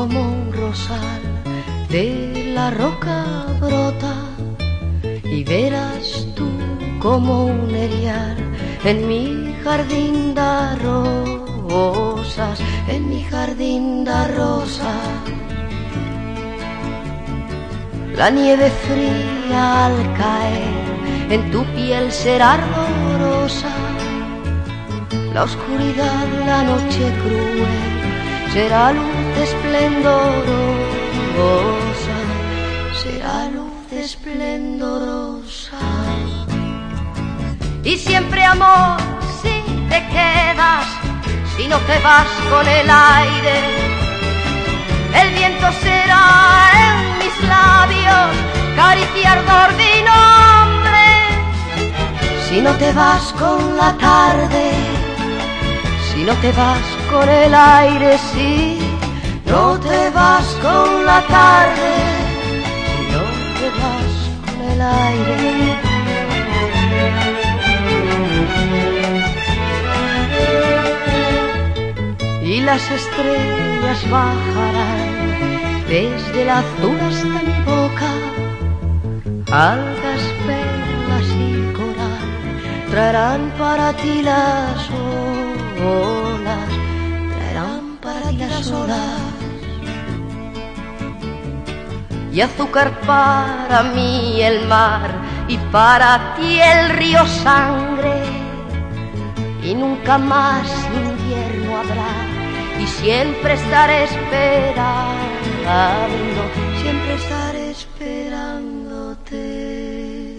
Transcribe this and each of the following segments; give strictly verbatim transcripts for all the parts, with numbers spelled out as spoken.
como un rosal de la roca brota, y verás tú como un erial en mi jardín da rosas, en mi jardín da rosas. La nieve fría al caer en tu piel será ardorosa, la oscuridad, la noche cruel será luz esplendorosa, será luz esplendorosa. Y siempre, amor, si te quedas, si no te vas con el aire, el viento será en mis labios caricia, ardor de nombre. Si no te vas con la tarde, si no te vas con el aire, si no te vas con la tarde, si no te vas con el aire. Y las estrellas bajarán desde el azul hasta mi boca, algas, perlas y coral traerán para ti las olas, traerán para ti las olas. Y azúcar para mí el mar, y para ti el río sangre, y nunca más invierno habrá, y siempre estaré esperando, siempre estaré esperándote.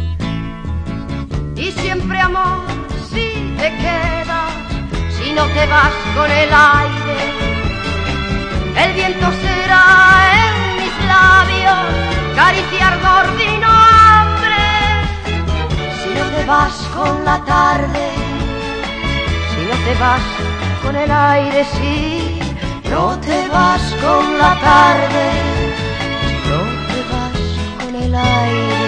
Y siempre, amor, si te quedas, si no te vas con el aire, el viento será en mis labios caricia, ardor de nombre. Si no te vas con la tarde, si no te vas con el aire, si no te vas con la tarde, si no te vas con el aire.